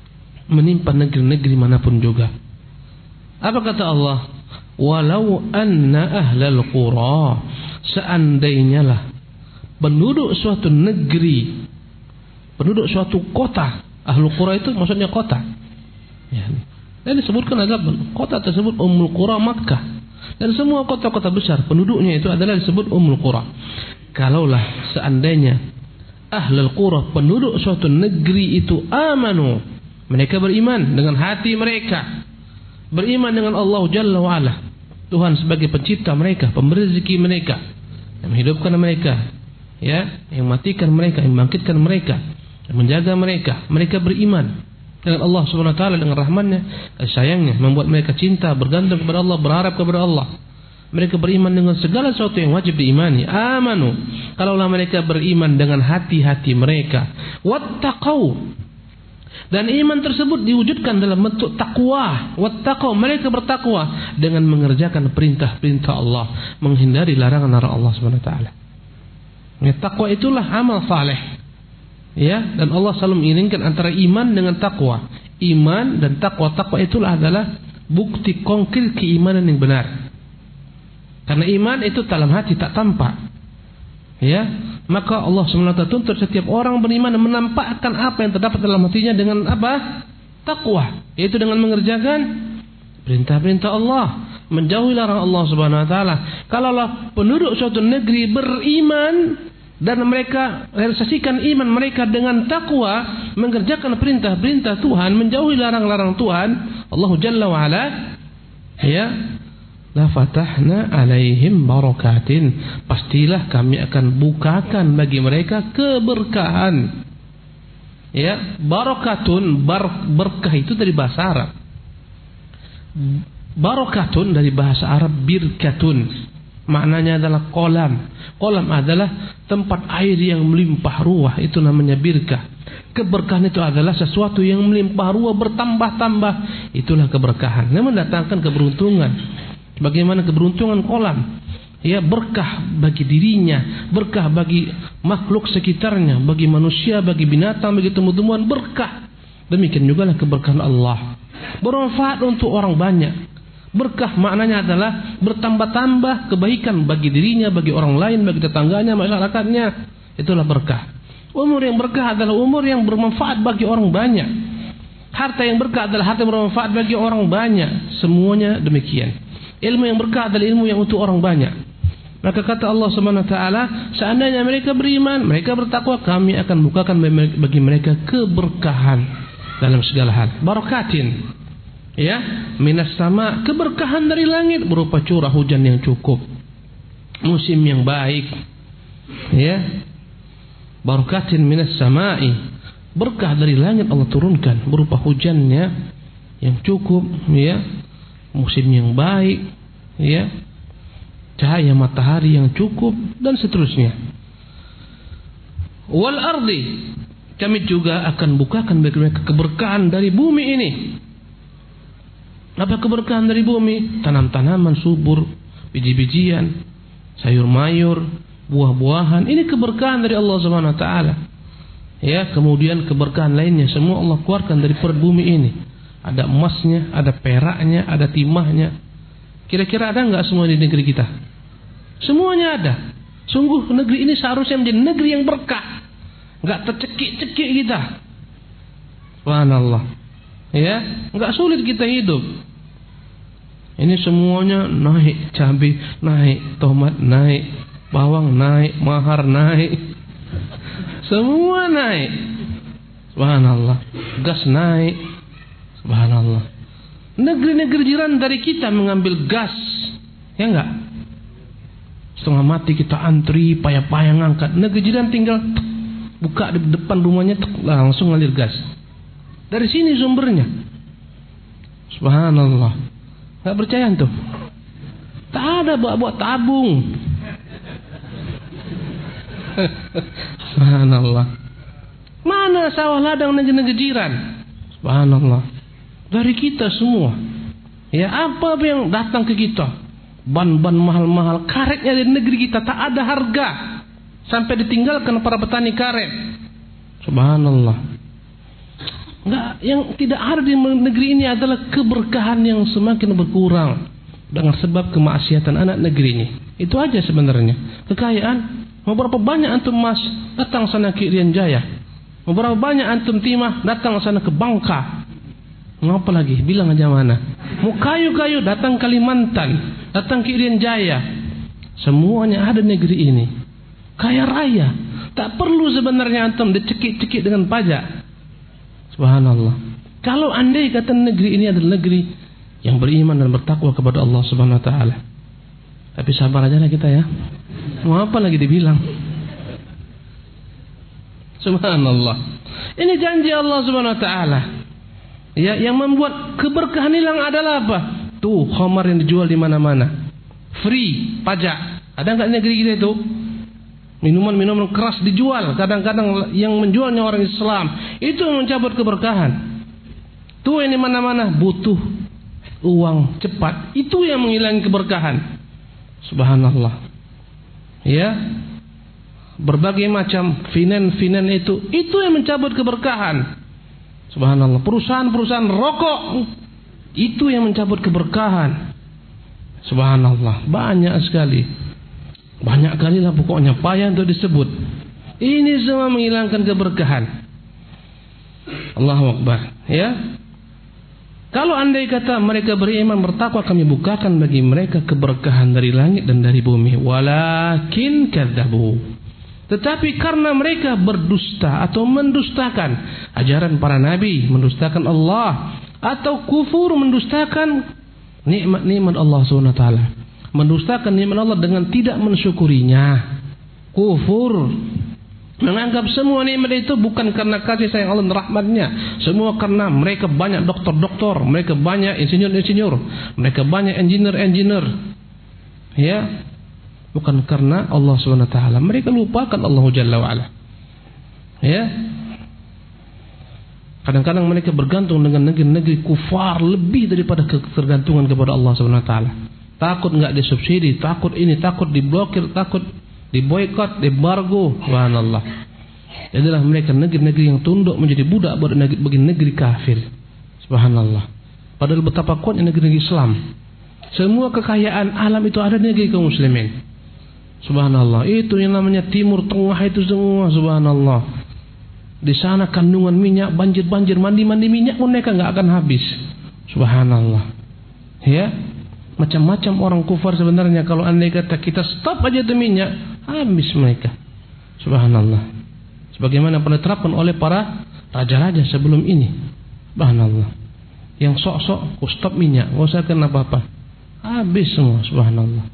menimpa negeri-negeri manapun juga. Apa kata Allah? Walau anna ahlal qura, seandainya lah penduduk suatu negeri, penduduk suatu kota, ahlul qura itu maksudnya kota. Ya. Dan disebutkan adalah kota tersebut Ummul Qura Makkah. Dan semua kota-kota besar penduduknya itu adalah disebut Ummul Qura. Kalaulah seandainya ahlul qura, penduduk suatu negeri itu amanu, mereka beriman dengan hati mereka, beriman dengan Allah Jalla wa Ala, Tuhan sebagai pencipta mereka, pemberi rezeki mereka, yang menghidupkan mereka, ya, yang matikan mereka, yang membangkitkan mereka, yang menjaga mereka. Mereka beriman dengan Allah Subhanahu wa taala, dengan rahmannya, kasih sayangnya, membuat mereka cinta, bergantung kepada Allah, berharap kepada Allah. Mereka beriman dengan segala sesuatu yang wajib diimani. Amanu, kalaulah mereka beriman dengan hati-hati mereka. Wattaqau, dan iman tersebut diwujudkan dalam bentuk takwa. Wattaqau, mereka bertakwa dengan mengerjakan perintah-perintah Allah, menghindari larangan-larangan Allah Subhanahu wa taala. Ya, takwa itulah amal saleh. Ya, dan Allah selalu mengiringkan antara iman dengan takwa. Iman dan takwa. Takwa itulah adalah bukti konkret keimanan yang benar. Karena iman itu dalam hati, tak tampak. Ya, maka Allah SWT tuntut setiap orang beriman dan menampakkan apa yang terdapat dalam hatinya dengan apa? Takwa, yaitu dengan mengerjakan perintah-perintah Allah, menjauhi larangan Allah Subhanahu wa taala. Kalaulah penduduk suatu negeri beriman dan mereka realisasikan iman mereka dengan takwa, mengerjakan perintah-perintah Tuhan, menjauhi larang-larang Tuhan, Allah Jalla wa Ala, ya, la fatahna alaihim barakatin, pastilah kami akan bukakan bagi mereka keberkahan. Ya, barakatun, berkah itu dari bahasa Arab. Barakatun dari bahasa Arab birkatun, maknanya adalah kolam. Kolam adalah tempat air yang melimpah ruah, itu namanya birkah. Keberkahan itu adalah sesuatu yang melimpah ruah, bertambah-tambah, itulah keberkahan. Ini mendatangkan keberuntungan. Bagaimana keberuntungan kolam? Ya, berkah bagi dirinya, berkah bagi makhluk sekitarnya, bagi manusia, bagi binatang, bagi tumbuh-tumbuhan, berkah. Demikian juga lah keberkahan Allah, bermanfaat untuk orang banyak. Berkah maknanya adalah bertambah-tambah kebaikan bagi dirinya, bagi orang lain, bagi tetangganya, masyarakatnya. Itulah berkah. Umur yang berkah adalah umur yang bermanfaat bagi orang banyak. Harta yang berkah adalah harta yang bermanfaat bagi orang banyak. Semuanya demikian. Ilmu yang berkah adalah ilmu yang untuk orang banyak. Maka kata Allah Subhanahu wa taala, seandainya mereka beriman, mereka bertakwa, kami akan bukakan bagi mereka keberkahan dalam segala hal. Barakatin, ya, minas sama, keberkahan dari langit berupa curah hujan yang cukup, musim yang baik, ya. Barakatin minas samai, berkah dari langit Allah turunkan berupa hujannya yang cukup, ya, musim yang baik, ya, cahaya matahari yang cukup, dan seterusnya. Wal ardi, kami juga akan bukakan bagi mereka keberkahan dari bumi ini. Apa keberkahan dari bumi? Tanam-tanaman subur, biji-bijian, sayur-mayur, buah-buahan. Ini keberkahan dari Allah Subhanahu wa taala. Ya, kemudian keberkahan lainnya semua Allah keluarkan dari perut bumi ini. Ada emasnya, ada peraknya, ada timahnya. Kira-kira ada enggak semua di negeri kita? Semuanya ada. Sungguh negeri ini seharusnya menjadi negeri yang berkah. Enggak tercekik-cekik kita. Subhanallah. Ya, enggak sulit kita hidup. Ini semuanya naik, cabai naik, tomat naik, bawang naik, mahar naik. Semua naik. Subhanallah. Gas naik. Subhanallah. Negeri-negeri jiran dari kita mengambil gas, ya enggak? Setengah mati kita antri, payah-payah ngangkat. Negeri jiran tinggal buka di depan rumahnya, langsung ngalir gas. Dari sini sumbernya. Subhanallah. Enggak percaya tuh? Tak ada buat tabung. Subhanallah. Mana sawah ladang negeri-negeri jiran? Subhanallah. Dari kita semua. Ya, apa yang datang ke kita? Ban-ban mahal-mahal, karetnya dari negeri kita tak ada harga, sampai ditinggalkan para petani karet. Subhanallah. Enggak, yang tidak ada di negeri ini adalah keberkahan yang semakin berkurang dengan sebab kemaksiatan anak negeri ini. Itu aja sebenarnya. Kekayaan, mau berapa banyak antum emas datang sana ke Irian Jaya. Mau berapa banyak antum timah datang sana ke Bangka. Ngapa lagi? Bilang aja mana. Mau kayu-kayu datang Kalimantan, datang ke Irian Jaya. Semuanya ada negeri ini. Kaya raya. Tak perlu sebenarnya antum dicekik-cekik dengan pajak. Subhanallah. Kalau andai kata negeri ini adalah negeri yang beriman dan bertakwa kepada Allah Subhanahu wa taala. Tapi sabar aja lah kita ya. Mau apa lagi dibilang? Subhanallah. Ini janji Allah Subhanahu wa taala. Ya, yang membuat keberkahan hilang adalah apa? Tuh, khamar yang dijual di mana-mana. Free, pajak. Ada enggak negeri kita itu? Minuman-minuman keras dijual. Kadang-kadang yang menjualnya orang Islam. Itu yang mencabut keberkahan. Tuh yang di mana-mana butuh uang cepat. Itu yang menghilangi keberkahan. Subhanallah. Ya. Berbagai macam finan itu yang mencabut keberkahan. Subhanallah. Perusahaan-perusahaan rokok itu yang mencabut keberkahan. Subhanallah. Banyak sekali. Banyak kali lah pokoknya, payah untuk disebut. Ini semua menghilangkan keberkahan. Allahu Akbar. Ya. Kalau andai kata mereka beriman bertakwa, kami bukakan bagi mereka keberkahan dari langit dan dari bumi. Walakin kadzabu. Tetapi karena mereka berdusta atau mendustakan ajaran para nabi, mendustakan Allah, atau kufur, mendustakan nikmat-nikmat Allah Subhanahu wa taala, mendustakan nikmat Allah dengan tidak mensyukurinya, kufur, menganggap semua nikmat itu bukan karena kasih sayang Allah dan rahmatnya, semua karena mereka banyak doktor-doktor, mereka banyak insinyur-insinyur, mereka banyak engineer-engineer, ya, bukan karena Allah Subhanahu wa taala. Mereka lupakan Allah Jalla wa ala. Ya. Kadang-kadang mereka bergantung dengan negeri-negeri kufar lebih daripada ketergantungan kepada Allah Subhanahu wa taala. Takut enggak disubsidi, takut ini, takut diblokir, takut diboikot, diembargo. Subhanallah. Adalah mereka negeri-negeri yang tunduk menjadi budak bagi negeri kafir. Subhanallah. Padahal betapa kuatnya negeri Islam. Semua kekayaan alam itu ada di negeri kaum muslimin. Subhanallah. Itu yang namanya Timur Tengah itu semua. Subhanallah. Di sana kandungan minyak, banjir-banjir, mandi-mandi minyak pun mereka enggak akan habis. Subhanallah. Ya. Macam-macam orang kufar sebenarnya. Kalau andai kata kita stop aja itu minyak, habis mereka. Subhanallah. Sebagaimana pernah diterapkan oleh para raja-raja sebelum ini. Subhanallah. Yang sok-sok stop minyak, enggak usah kena apa-apa, habis semua. Subhanallah.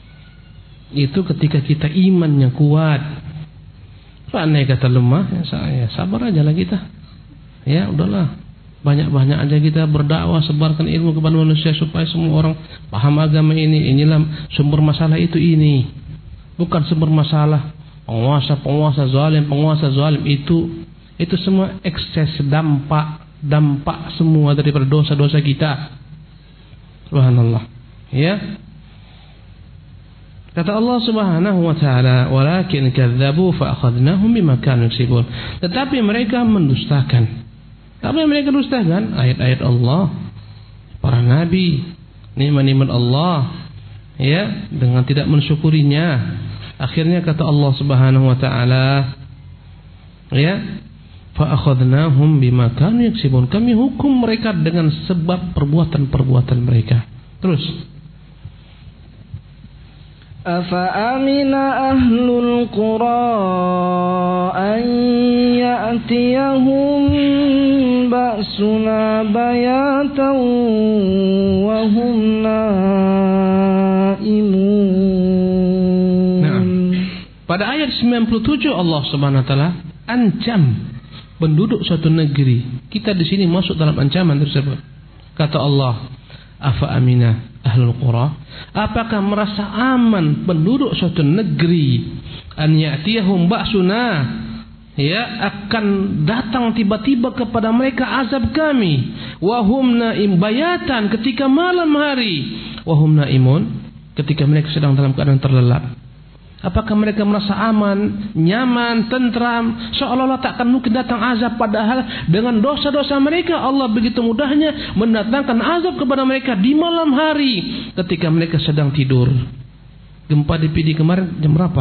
Itu ketika kita imannya kuat. Andai kata lemah, ya sabar aja lah kita. Ya udahlah, banyak-banyak aja kita berdakwah, sebarkan ilmu kepada manusia supaya semua orang paham agama ini. Inilah sumber masalah itu ini. Bukan sumber masalah penguasa zalim itu semua ekses dampak semua daripada dosa-dosa kita. Subhanallah. Ya. Kata Allah Subhanahu wa taala, "Walakin kadzdzabu fa akhadnahum bima kanu yaksibun." Tetapi mereka mendustakan. Apa yang mereka dustakan? Ayat-ayat Allah, para nabi, nikmat-nikmat Allah, ya, dengan tidak mensyukurinya. Akhirnya kata Allah Subhanahu wa taala, ya, fa akhadnahum bima kanu yaksibun. Kami hukum mereka dengan sebab perbuatan-perbuatan mereka. Terus,
Afa'amina ahlul qura an ya'tiyahum ba'suna bayatan wa hum naimun.
Nah, pada ayat 97 Allah Subhanahu wa taala ancam penduduk suatu negeri. Kita di sini masuk dalam ancaman tersebut. Kata Allah, afa amina ahlul qura, apakah merasa aman penduduk suatu negeri an ya'tiyahum ba'suna, ya, akan datang tiba-tiba kepada mereka azab kami, wa hum naim bayatan, ketika malam hari, wa hum naimun, ketika mereka sedang dalam keadaan terlelap. Apakah mereka merasa aman, nyaman, tentram, seolah-olah tak akan mungkin datang azab, padahal dengan dosa-dosa mereka Allah begitu mudahnya mendatangkan azab kepada mereka di malam hari ketika mereka sedang tidur. Gempa di PD kemarin jam berapa?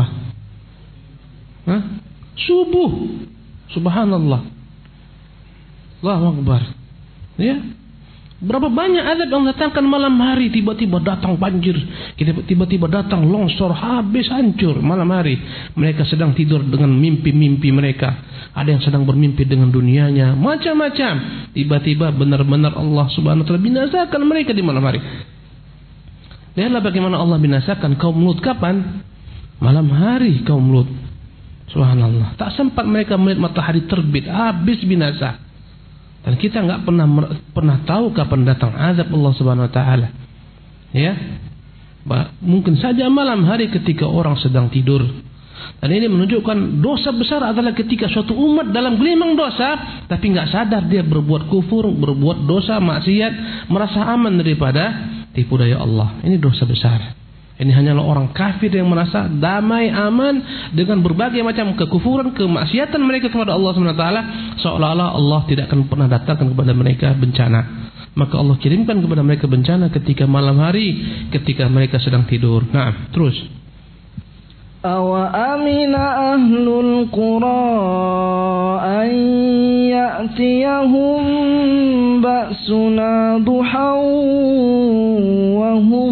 Subuh. Subhanallah. Allahu Akbar. Ya. Berapa banyak azab yang datangkan malam hari, tiba-tiba datang banjir, tiba-tiba datang longsor, habis hancur malam hari. Mereka sedang tidur dengan mimpi-mimpi mereka. Ada yang sedang bermimpi dengan dunianya, macam-macam. Tiba-tiba benar-benar Allah Subhanahu wa taala binasakan mereka di malam hari. Lihatlah bagaimana Allah binasakan kaum Lut kapan? Malam hari kaum Lut. Subhanallah. Tak sempat mereka melihat matahari terbit, habis binasa. Dan kita nggak pernah tahu kapan datang azab Allah Subhanahu wa taala. Ya. Mungkin saja malam hari ketika orang sedang tidur. Dan ini menunjukkan dosa besar adalah ketika suatu umat dalam gelimang dosa tapi nggak sadar dia berbuat kufur, berbuat dosa, maksiat, merasa aman daripada tipu daya Allah. Ini dosa besar. Ini hanyalah orang kafir yang merasa damai, aman dengan berbagai macam kekufuran, kemaksiatan mereka kepada Allah SWT, seolah-olah Allah tidak akan pernah datangkan kepada mereka bencana. Maka Allah kirimkan kepada mereka bencana ketika malam hari, ketika mereka sedang tidur. Nah, terus.
Awa amina ahlul qura an ya'tiyahum ba'suna duhaw wa hum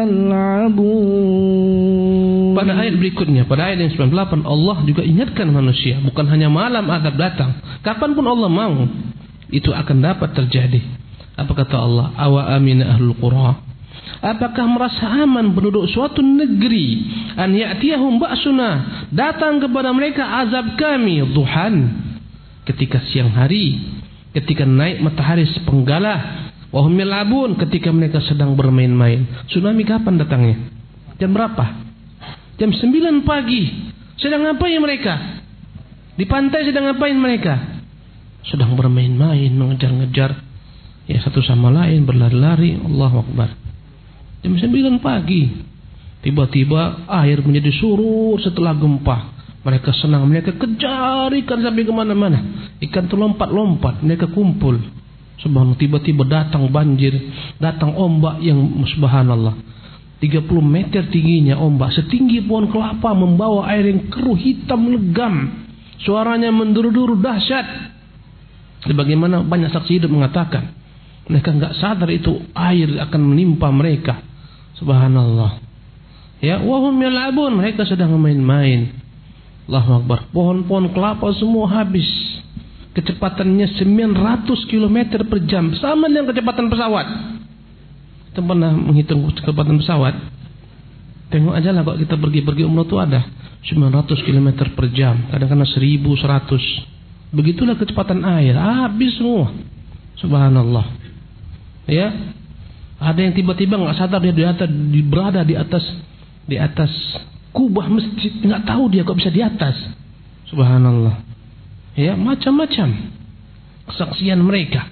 yal'abun.
Pada ayat berikutnya, pada ayat yang 98, Allah juga ingatkan manusia, bukan hanya malam azab datang, kapanpun Allah mau, itu akan dapat terjadi. Apa kata Allah? Awa amina ahlul qura, apakah merasa aman penduduk suatu negeri, an ya'tiyahum ba'suna, datang kepada mereka azab kami, duhan, ketika siang hari, ketika naik matahari sepenggalah, wa hum yal'abun, ketika mereka sedang bermain-main. Tsunami kapan datangnya? Jam berapa? Jam 9 pagi. Sedang ngapain mereka? Di pantai sedang ngapain mereka? Sedang bermain-main, mengejar-ngejar ya satu sama lain, berlari-lari. Allahu Akbar. Jam 9 pagi, tiba-tiba air menjadi surut setelah gempa. Mereka senang, mereka kejar ikan sampai kemana-mana. Ikan itu lompat-lompat, mereka kumpul. Subhanallah, tiba-tiba datang banjir, datang ombak yang subhanallah 30 meter tingginya ombak, setinggi pohon kelapa, membawa air yang keruh hitam legam. Suaranya menderu-deru dahsyat. Sebagaimana banyak saksi hidup mengatakan, mereka enggak sadar itu air akan menimpa mereka. Subhanallah. Ya, wahum yal'abun, mereka sedang main-main. Allahu Akbar. Pohon-pohon kelapa semua habis. Kecepatannya 900 km per jam, sama dengan kecepatan pesawat. Kita pernah menghitung kecepatan pesawat. Tengok aja lah kalau kita pergi umrah itu ada 900 km per jam, kadang-kadang 1100. Begitulah kecepatan air, habis semua. Subhanallah. Ya, ada yang tiba-tiba nggak sadar dia berada di atas kubah masjid, nggak tahu dia kok bisa di atas. Subhanallah. Ya, macam-macam kesaksian mereka.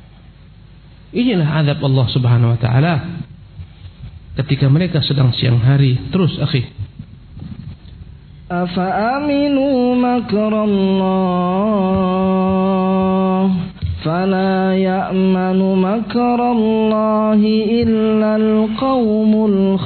Inilah azab Allah Subhanahu wa taala ketika mereka sedang siang hari. Terus, akhi.
Afa aminu makrallah fala ya'manu makrallahi illa al-qaumul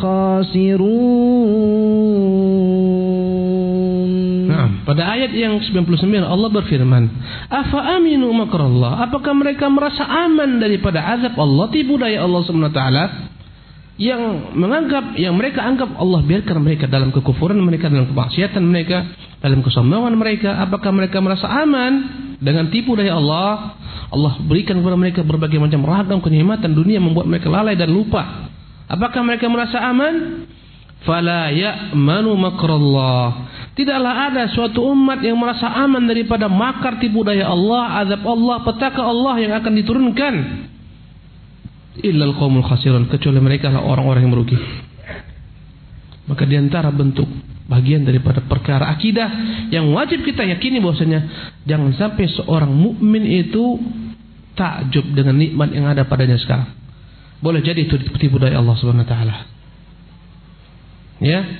khasirun.
Pada ayat yang 99 Allah berfirman, afa aminu makrallah, apakah mereka merasa aman daripada azab Allah, tipu daya Allah Subhanahu wa taala, yang mereka anggap Allah biarkan mereka dalam kekufuran mereka, dalam kemaksiatan mereka, dalam kesombongan mereka. Apakah mereka merasa aman dengan tipu daya Allah? Allah berikan kepada mereka berbagai macam ragam kenikmatan dunia membuat mereka lalai dan lupa. Apakah mereka merasa aman? Fala ya'manu makrallah. Tidaklah ada suatu umat yang merasa aman daripada makar tipu daya Allah, azab Allah, petaka Allah yang akan diturunkan. Illal qaumul khasirun, kecuali mereka lah orang-orang yang merugi. Maka di antara bentuk bagian daripada perkara akidah yang wajib kita yakini bahwasanya jangan sampai seorang mukmin itu takjub dengan nikmat yang ada padanya sekarang. Boleh jadi itu tipu daya Allah Subhanahu wa taala. Ya.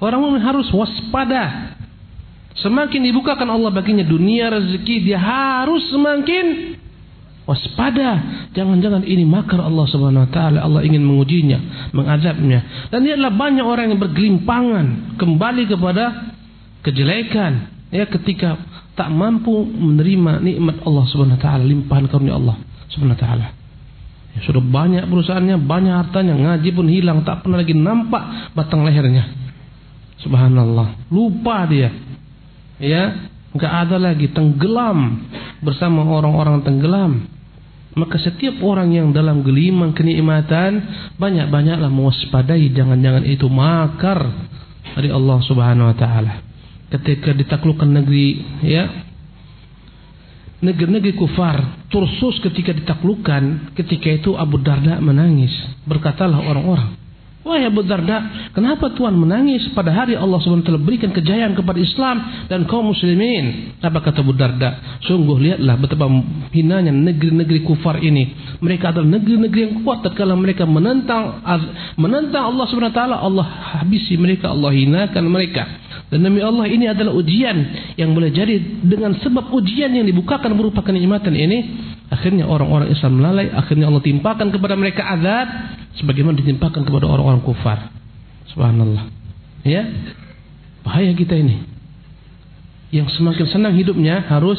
Orang mukmin harus waspada. Semakin dibukakan Allah baginya dunia, rezeki, dia harus semakin waspada. Jangan-jangan ini makar Allah Subhanahu wa taala. Allah ingin mengujinya, mengazabnya. Dan ini adalah banyak orang yang bergelimpangan kembali kepada kejelekan, ya, ketika tak mampu menerima nikmat Allah Subhanahu wa taala, limpahan karunia Allah Subhanahu wa taala. Ya, sudah banyak perusahaannya, banyak hartanya, ngaji pun hilang, tak pernah lagi nampak batang lehernya. Subhanallah, lupa dia. Ya, enggak ada lagi, tenggelam bersama orang-orang tenggelam. Maka setiap orang yang dalam gelimang kenikmatan, banyak-banyaklah mewaspadai, jangan-jangan itu makar dari Allah Subhanahu wa taala. Ketika ditaklukkan negeri, ya, negeri-negeri kufar, Tursus ketika ditaklukkan, ketika itu Abu Darda menangis. Berkatalah orang-orang, wahai Abu Darda, kenapa Tuhan menangis pada hari Allah SWT berikan kejayaan kepada Islam dan kaum muslimin? Apa kata Abu Darda? Sungguh lihatlah betapa hinanya negeri-negeri kufar ini. Mereka adalah negeri-negeri yang kuat, tatkala mereka menentang Allah SWT, Allah habisi mereka, Allah hinakan mereka. Dan demi Allah, ini adalah ujian yang boleh jadi dengan sebab ujian yang dibukakan berupa kenikmatan ini, akhirnya orang-orang Islam melalai, akhirnya Allah timpakan kepada mereka azab sebagaimana ditimpakan kepada orang-orang kufar. Subhanallah. Ya, bahaya kita ini. Yang semakin senang hidupnya harus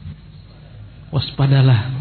waspadalah.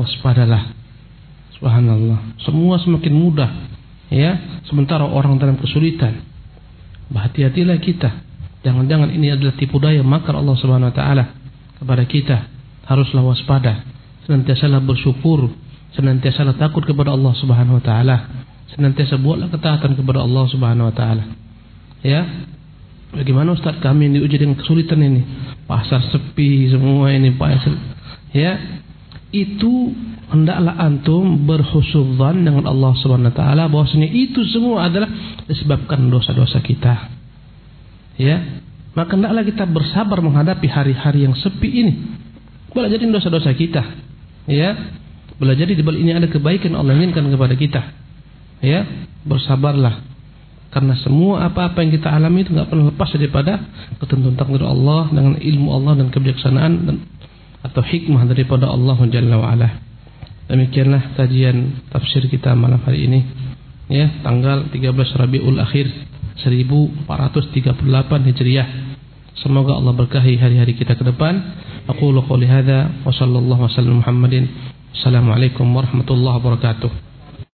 Subhanallah. Semua semakin mudah, ya, sementara orang dalam kesulitan. Berhati-hatilah kita. Jangan-jangan ini adalah tipu daya makar Allah Subhanahu wa taala kepada kita. Haruslah waspada. Senantiasalah bersyukur, senantiasalah takut kepada Allah Subhanahu wa taala. Senantiasa buatlah ketaatan kepada Allah Subhanahu wa taala. Ya. Bagaimana Ustaz kami yang diuji dengan kesulitan ini? Pasar sepi semua ini, Pak. Ya. Itu hendaklah antum berhusnudzan dengan Allah Subhanahu wa taala bahwasanya itu semua adalah disebabkan dosa-dosa kita. Ya, maka hendaklah kita bersabar menghadapi hari-hari yang sepi ini. Boleh jadi dosa-dosa kita, ya. Boleh jadi di balik ini ada kebaikan Allah inginkan kepada kita. Ya, bersabarlah. Karena semua apa-apa yang kita alami itu enggak pernah lepas daripada ketentuan takdir Allah dengan ilmu Allah dan kebijaksanaan dan atau hikmah daripada Allah Jalla wa Ala. Demikianlah kajian tafsir kita malam hari ini. Ya, tanggal 13 Rabiul Akhir 1438 Hijriah. Semoga Allah berkahi hari-hari kita ke depan. Aqulu qouli hadza wa sallallahu wasallam Muhammadin. Assalamualaikum warahmatullahi wabarakatuh.